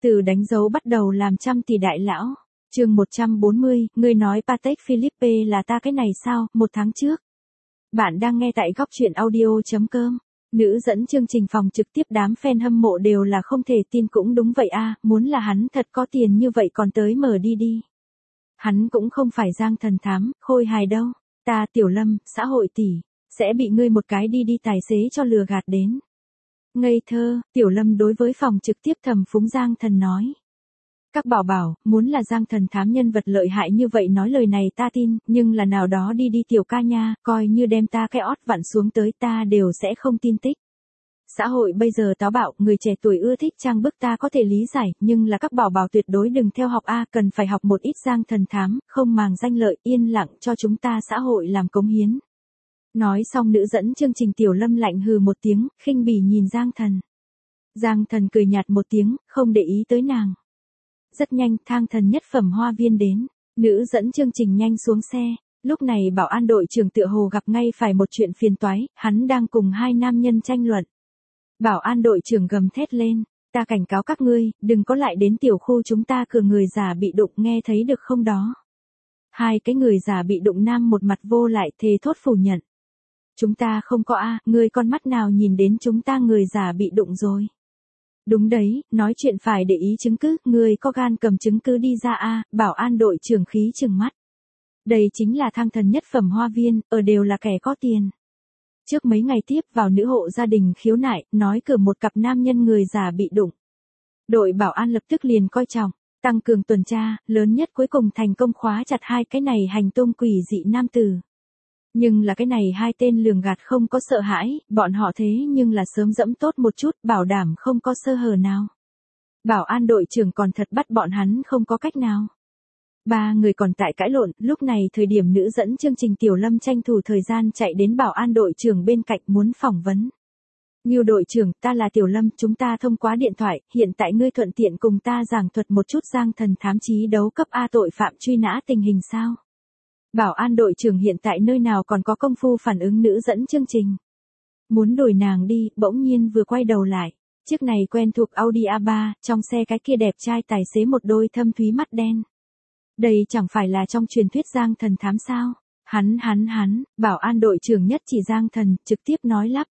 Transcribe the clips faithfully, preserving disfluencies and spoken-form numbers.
Từ đánh dấu bắt đầu làm trăm tỷ đại lão. Chương một trăm bốn mươi, ngươi nói Patek Philippe là ta cái này sao, một tháng trước. Bạn đang nghe tại góc truyện audio chấm com. Nữ dẫn chương trình phòng trực tiếp đám fan hâm mộ đều là không thể tin cũng đúng vậy a, muốn là hắn thật có tiền như vậy còn tới mở đi đi. Hắn cũng không phải Giang Thần Thám, khôi hài đâu. Ta Tiểu Lâm, xã hội tỷ, sẽ bị ngươi một cái đi đi tài xế cho lừa gạt đến. Ngây thơ, Tiểu Lâm đối với phòng trực tiếp thầm phúng Giang Thần nói. Các bảo bảo, muốn là Giang Thần Thám nhân vật lợi hại như vậy nói lời này ta tin, nhưng là nào đó đi đi tiểu ca nha, coi như đem ta cái ót vặn xuống tới ta đều sẽ không tin tích. Xã hội bây giờ táo bạo, người trẻ tuổi ưa thích trang bức ta có thể lý giải, nhưng là các bảo bảo tuyệt đối đừng theo học A, cần phải học một ít Giang Thần Thám, không màng danh lợi, yên lặng cho chúng ta xã hội làm cống hiến. Nói xong nữ dẫn chương trình Tiểu Lâm lạnh hừ một tiếng, khinh bỉ nhìn Giang Thần. Giang Thần cười nhạt một tiếng, không để ý tới nàng. Rất nhanh, thang thần nhất phẩm hoa viên đến, nữ dẫn chương trình nhanh xuống xe, lúc này bảo an đội trưởng tựa hồ gặp ngay phải một chuyện phiền toái, hắn đang cùng hai nam nhân tranh luận. Bảo an đội trưởng gầm thét lên, ta cảnh cáo các ngươi, đừng có lại đến tiểu khu chúng ta cửa người già bị đụng nghe thấy được không đó. Hai cái người già bị đụng nam một mặt vô lại thề thốt phủ nhận. Chúng ta không có a, ngươi con mắt nào nhìn đến chúng ta người già bị đụng rồi. Đúng đấy, nói chuyện phải để ý chứng cứ, người có gan cầm chứng cứ đi ra a, bảo an đội trưởng khí trừng mắt. Đây chính là thang thần nhất phẩm hoa viên, ở đều là kẻ có tiền. Trước mấy ngày tiếp vào nữ hộ gia đình khiếu nại, nói cửa một cặp nam nhân người già bị đụng. Đội bảo an lập tức liền coi trọng, tăng cường tuần tra, lớn nhất cuối cùng thành công khóa chặt hai cái này hành tung quỷ dị nam tử. Nhưng là cái này hai tên lường gạt không có sợ hãi, bọn họ thế nhưng là sớm dẫm tốt một chút, bảo đảm không có sơ hở nào. Bảo an đội trưởng còn thật bắt bọn hắn không có cách nào. Ba người còn tại cãi lộn, lúc này thời điểm nữ dẫn chương trình Tiểu Lâm tranh thủ thời gian chạy đến bảo an đội trưởng bên cạnh muốn phỏng vấn. Ngưu đội trưởng, ta là Tiểu Lâm, chúng ta thông qua điện thoại, hiện tại ngươi thuận tiện cùng ta giảng thuật một chút Giang Thần Thám trí đấu cấp A tội phạm truy nã tình hình sao? Bảo an đội trưởng hiện tại nơi nào còn có công phu phản ứng nữ dẫn chương trình. Muốn đuổi nàng đi, bỗng nhiên vừa quay đầu lại. Chiếc này quen thuộc Audi a ba, trong xe cái kia đẹp trai tài xế một đôi thâm thúy mắt đen. Đây chẳng phải là trong truyền thuyết Giang Thần Thám sao? Hắn hắn hắn, bảo an đội trưởng nhất chỉ Giang Thần, trực tiếp nói lắp.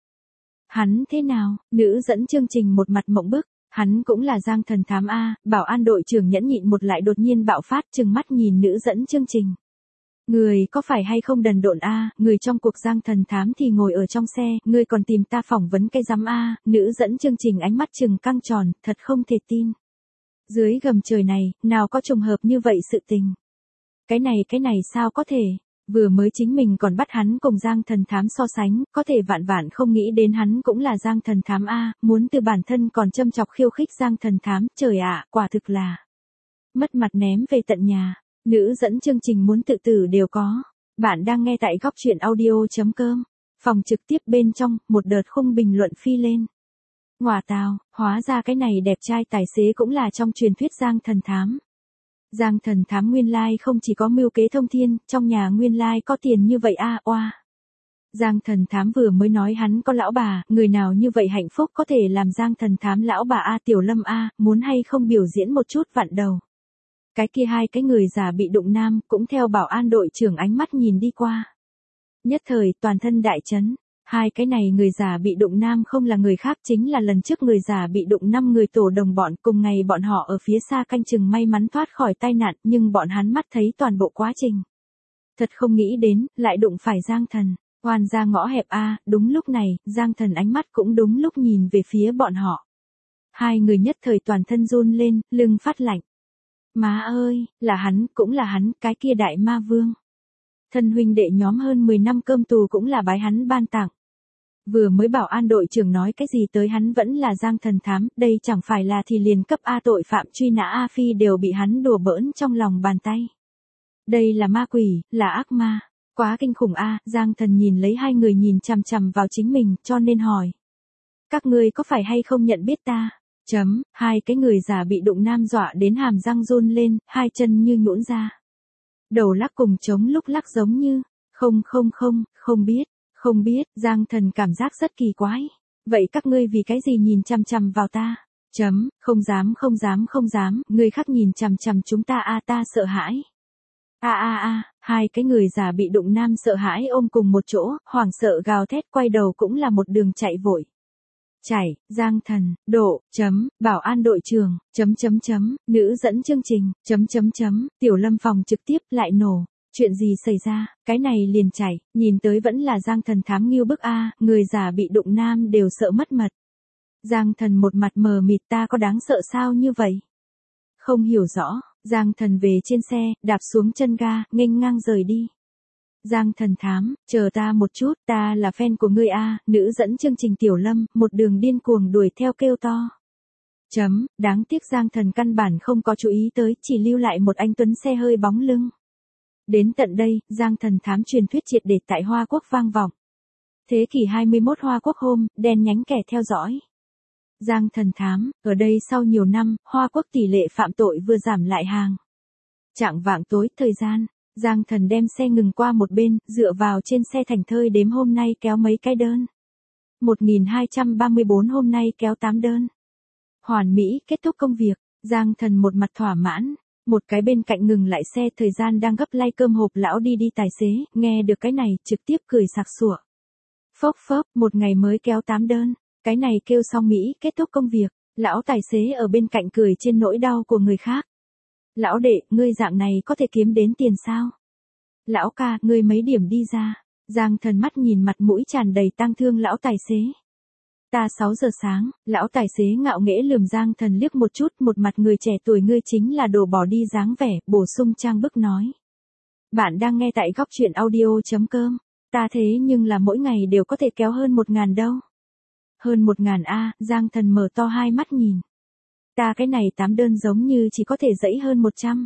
Hắn thế nào? Nữ dẫn chương trình một mặt mộng bức. Hắn cũng là Giang Thần Thám A, bảo an đội trưởng nhẫn nhịn một lại đột nhiên bạo phát trừng mắt nhìn nữ dẫn chương trình. Người có phải hay không đần độn a, người trong cuộc Giang Thần Thám thì ngồi ở trong xe, người còn tìm ta phỏng vấn cái rắm a, nữ dẫn chương trình ánh mắt trừng căng tròn, thật không thể tin. Dưới gầm trời này, nào có trùng hợp như vậy sự tình. Cái này cái này sao có thể, vừa mới chính mình còn bắt hắn cùng Giang Thần Thám so sánh, có thể vạn vạn không nghĩ đến hắn cũng là Giang Thần Thám a, muốn từ bản thân còn châm chọc khiêu khích Giang Thần Thám, trời ạ, quả thực là mất mặt ném về tận nhà. Nữ dẫn chương trình muốn tự tử đều có. Bạn đang nghe tại góc truyện audio chấm com. Phòng trực tiếp bên trong, một đợt khung bình luận phi lên. Ngoà tào, hóa ra cái này đẹp trai tài xế cũng là trong truyền thuyết Giang Thần Thám. Giang Thần Thám nguyên lai không chỉ có mưu kế thông thiên, trong nhà nguyên lai có tiền như vậy a, oa. Giang Thần Thám vừa mới nói hắn có lão bà, người nào như vậy hạnh phúc có thể làm Giang Thần Thám lão bà a, Tiểu Lâm a, muốn hay không biểu diễn một chút vặn đầu. Cái kia hai cái người già bị đụng nam, cũng theo bảo an đội trưởng ánh mắt nhìn đi qua. Nhất thời, toàn thân đại chấn. Hai cái này người già bị đụng nam không là người khác chính là lần trước người già bị đụng năm người tổ đồng bọn, cùng ngày bọn họ ở phía xa canh chừng may mắn thoát khỏi tai nạn, nhưng bọn hắn mắt thấy toàn bộ quá trình. Thật không nghĩ đến, lại đụng phải Giang Thần. Oan ra ngõ hẹp a, đúng lúc này, Giang Thần ánh mắt cũng đúng lúc nhìn về phía bọn họ. Hai người nhất thời toàn thân run lên, lưng phát lạnh. Má ơi, là hắn, cũng là hắn, cái kia đại ma vương. Thân huynh đệ nhóm hơn mười năm cơm tù cũng là bái hắn ban tặng. Vừa mới bảo an đội trưởng nói cái gì tới hắn vẫn là Giang Thần Thám, đây chẳng phải là thì liền cấp A tội phạm truy nã A Phi đều bị hắn đùa bỡn trong lòng bàn tay. Đây là ma quỷ, là ác ma. Quá kinh khủng A, Giang Thần nhìn lấy hai người nhìn chằm chằm vào chính mình, cho nên hỏi. Các ngươi có phải hay không nhận biết ta? Chấm, hai cái người già bị đụng nam dọa đến hàm răng run lên, hai chân như nhũn ra. Đầu lắc cùng trống lúc lắc giống như, không không không, không biết, không biết, Giang Thần cảm giác rất kỳ quái. Vậy các ngươi vì cái gì nhìn chằm chằm vào ta? Chấm, không dám không dám không dám, người khác nhìn chằm chằm chúng ta a ta sợ hãi. A a a, hai cái người già bị đụng nam sợ hãi ôm cùng một chỗ, hoảng sợ gào thét quay đầu cũng là một đường chạy vội. Chảy, Giang Thần, Độ, chấm, bảo an đội trưởng, chấm chấm chấm, nữ dẫn chương trình, chấm chấm chấm, Tiểu Lâm phòng trực tiếp lại nổ. Chuyện gì xảy ra, cái này liền chảy, nhìn tới vẫn là Giang Thần thám nghiêu bức a, người già bị đụng nam đều sợ mất mật. Giang Thần một mặt mờ mịt ta có đáng sợ sao như vậy? Không hiểu rõ, Giang Thần về trên xe, đạp xuống chân ga, nghênh ngang rời đi. Giang Thần thám, chờ ta một chút, ta là fan của ngươi a, nữ dẫn chương trình Tiểu Lâm, một đường điên cuồng đuổi theo kêu to. Chấm, đáng tiếc Giang Thần căn bản không có chú ý tới, chỉ lưu lại một anh tuấn xe hơi bóng lưng. Đến tận đây, Giang Thần thám truyền thuyết triệt để tại Hoa Quốc vang vọng. Thế kỷ hai mươi mốt Hoa Quốc hôm, đen nhánh kẻ theo dõi. Giang Thần thám, ở đây sau nhiều năm, Hoa Quốc tỷ lệ phạm tội vừa giảm lại hàng. Chạng vạng tối, thời gian, Giang Thần đem xe ngừng qua một bên, dựa vào trên xe thành thơi đếm hôm nay kéo mấy cái đơn. một nghìn hai trăm ba mươi bốn hôm nay kéo tám đơn. Hoàn mỹ, kết thúc công việc, Giang Thần một mặt thỏa mãn. Một cái bên cạnh ngừng lại xe thời gian đang gấp lay cơm hộp lão đi đi tài xế, nghe được cái này, trực tiếp cười sặc sụa. Phốc phốc, một ngày mới kéo tám đơn, cái này kêu xong Mỹ, kết thúc công việc, lão tài xế ở bên cạnh cười trên nỗi đau của người khác. Lão đệ, ngươi dạng này có thể kiếm đến tiền sao? Lão ca, ngươi mấy điểm đi ra? Giang Thần mắt nhìn mặt mũi tràn đầy tang thương lão tài xế. Ta sáu giờ sáng, lão tài xế ngạo nghễ lườm Giang Thần liếc một chút, một mặt người trẻ tuổi ngươi chính là đồ bỏ đi dáng vẻ, bổ sung trang bức nói. Bạn đang nghe tại góc truyện audio chấm com, ta thế nhưng là mỗi ngày đều có thể kéo hơn một ngàn đâu. Hơn một ngàn a, Giang Thần mở to hai mắt nhìn. Ta cái này tám đơn giống như chỉ có thể dãy hơn một trăm.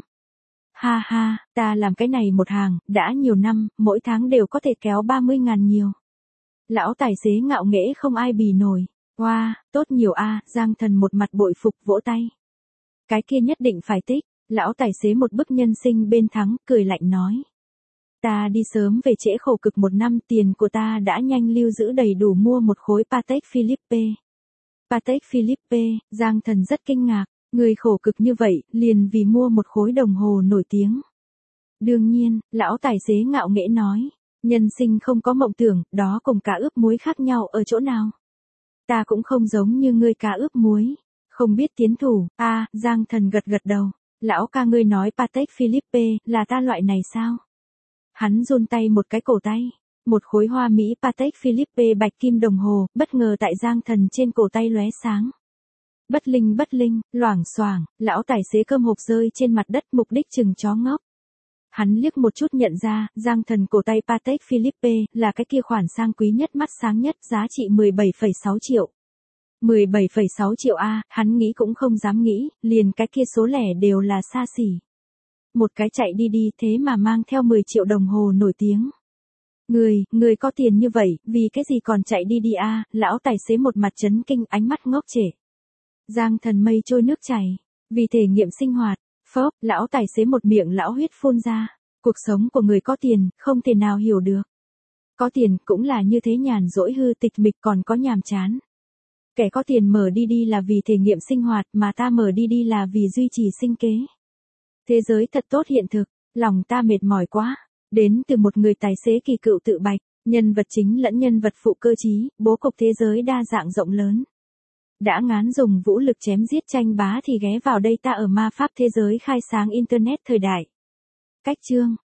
Ha ha, ta làm cái này một hàng, đã nhiều năm, mỗi tháng đều có thể kéo ba mươi ngàn nhiều. Lão tài xế ngạo nghễ không ai bì nổi. Wow, tốt nhiều a, Giang Thần một mặt bội phục vỗ tay. Cái kia nhất định phải tích, lão tài xế một bức nhân sinh bên thắng, cười lạnh nói. Ta đi sớm về trễ khổ cực một năm, tiền của ta đã nhanh lưu giữ đầy đủ mua một khối Patek Philippe. Patek Philippe, Giang Thần rất kinh ngạc, người khổ cực như vậy, liền vì mua một khối đồng hồ nổi tiếng. Đương nhiên, lão tài xế ngạo nghễ nói. Nhân sinh không có mộng tưởng, đó cùng cá ướp muối khác nhau ở chỗ nào? Ta cũng không giống như ngươi cá ướp muối. Không biết tiến thủ, a à, Giang Thần gật gật đầu. Lão ca ngươi nói Patek Philippe, là ta loại này sao? Hắn run tay một cái cổ tay. Một khối hoa mỹ Patek Philippe bạch kim đồng hồ, bất ngờ tại Giang Thần trên cổ tay lóe sáng. Bất linh bất linh, loảng xoảng, lão tài xế cơm hộp rơi trên mặt đất mục đích chừng chó ngốc. Hắn liếc một chút nhận ra, Giang Thần cổ tay Patek Philippe, là cái kia khoản sang quý nhất mắt sáng nhất, giá trị mười bảy phẩy sáu triệu. mười bảy phẩy sáu triệu a, hắn nghĩ cũng không dám nghĩ, liền cái kia số lẻ đều là xa xỉ. Một cái chạy đi đi thế mà mang theo mười triệu đồng hồ nổi tiếng. Người, người có tiền như vậy, vì cái gì còn chạy đi đi a, lão tài xế một mặt chấn kinh ánh mắt ngốc trệ. Giang Thần mây trôi nước chảy, vì thể nghiệm sinh hoạt. Phốc, lão tài xế một miệng lão huyết phun ra. Cuộc sống của người có tiền, không thể nào hiểu được. Có tiền, cũng là như thế nhàn rỗi hư tịch mịch còn có nhàm chán. Kẻ có tiền mở đi đi là vì thể nghiệm sinh hoạt, mà ta mở đi đi là vì duy trì sinh kế. Thế giới thật tốt hiện thực, lòng ta mệt mỏi quá. Đến từ một người tài xế kỳ cựu tự bạch, nhân vật chính lẫn nhân vật phụ cơ trí, bố cục thế giới đa dạng rộng lớn. Đã ngán dùng vũ lực chém giết tranh bá thì ghé vào đây ta ở ma pháp thế giới khai sáng internet thời đại. Cách chương